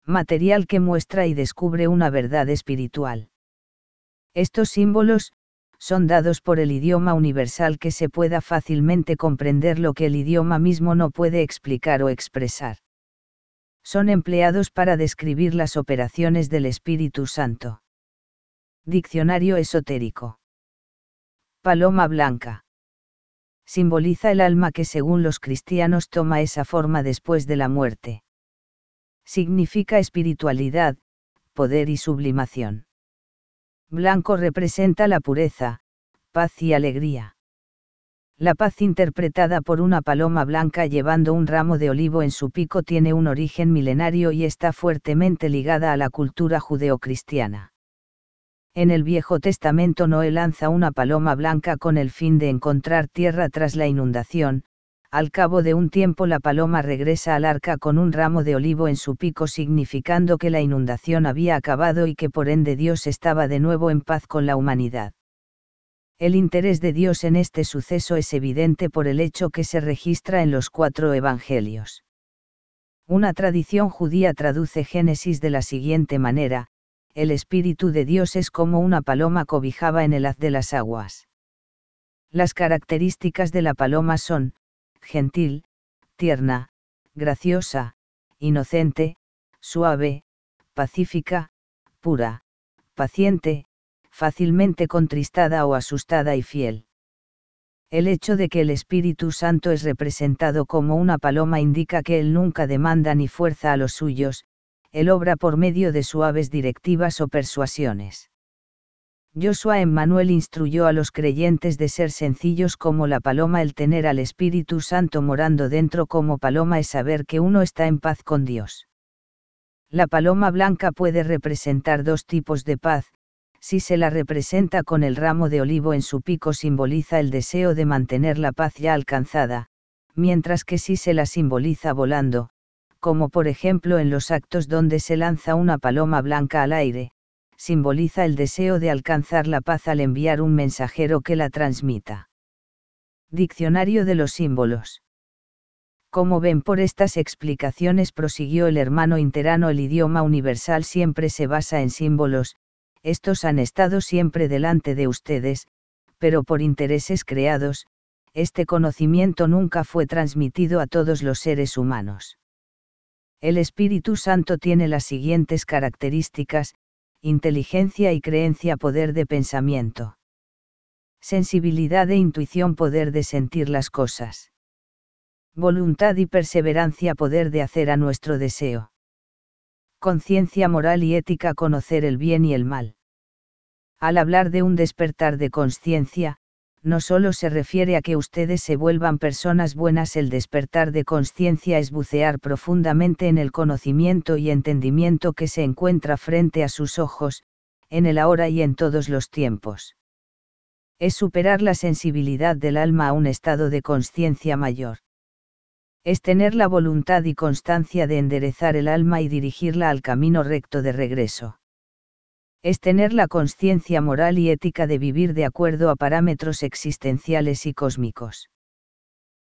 material que muestra y descubre una verdad espiritual. Estos símbolos, son dados por el idioma universal que se pueda fácilmente comprender lo que el idioma mismo no puede explicar o expresar. Son empleados para describir las operaciones del Espíritu Santo. Diccionario esotérico. Paloma blanca. Simboliza el alma que según los cristianos toma esa forma después de la muerte. Significa espiritualidad, poder y sublimación. Blanco representa la pureza, paz y alegría. La paz interpretada por una paloma blanca llevando un ramo de olivo en su pico tiene un origen milenario y está fuertemente ligada a la cultura judeocristiana. En el Viejo Testamento Noé lanza una paloma blanca con el fin de encontrar tierra tras la inundación. Al cabo de un tiempo la paloma regresa al arca con un ramo de olivo en su pico significando que la inundación había acabado y que por ende Dios estaba de nuevo en paz con la humanidad. El interés de Dios en este suceso es evidente por el hecho que se registra en los 4 evangelios. Una tradición judía traduce Génesis de la siguiente manera: el Espíritu de Dios es como una paloma cobijaba en el haz de las aguas. Las características de la paloma son: gentil, tierna, graciosa, inocente, suave, pacífica, pura, paciente, fácilmente contristada o asustada y fiel. El hecho de que el Espíritu Santo es representado como una paloma indica que Él nunca demanda ni fuerza a los suyos, Él obra por medio de suaves directivas o persuasiones. Joshua Emmanuel instruyó a los creyentes de ser sencillos como la paloma. El tener al Espíritu Santo morando dentro como paloma es saber que uno está en paz con Dios. La paloma blanca puede representar 2 tipos de paz. Si se la representa con el ramo de olivo en su pico simboliza el deseo de mantener la paz ya alcanzada, mientras que si se la simboliza volando, como por ejemplo en los actos donde se lanza una paloma blanca al aire, simboliza el deseo de alcanzar la paz al enviar un mensajero que la transmita. Diccionario de los símbolos. Como ven por estas explicaciones, prosiguió el hermano interano, el idioma universal siempre se basa en símbolos. Estos han estado siempre delante de ustedes, pero por intereses creados, este conocimiento nunca fue transmitido a todos los seres humanos. El Espíritu Santo tiene las siguientes características: inteligencia y creencia, poder de pensamiento. Sensibilidad e intuición, poder de sentir las cosas. Voluntad y perseverancia, poder de hacer a nuestro deseo. Conciencia moral y ética, conocer el bien y el mal. Al hablar de un despertar de conciencia, no solo se refiere a que ustedes se vuelvan personas buenas. El despertar de conciencia es bucear profundamente en el conocimiento y entendimiento que se encuentra frente a sus ojos, en el ahora y en todos los tiempos. Es superar la sensibilidad del alma a un estado de conciencia mayor. Es tener la voluntad y constancia de enderezar el alma y dirigirla al camino recto de regreso. Es tener la conciencia moral y ética de vivir de acuerdo a parámetros existenciales y cósmicos.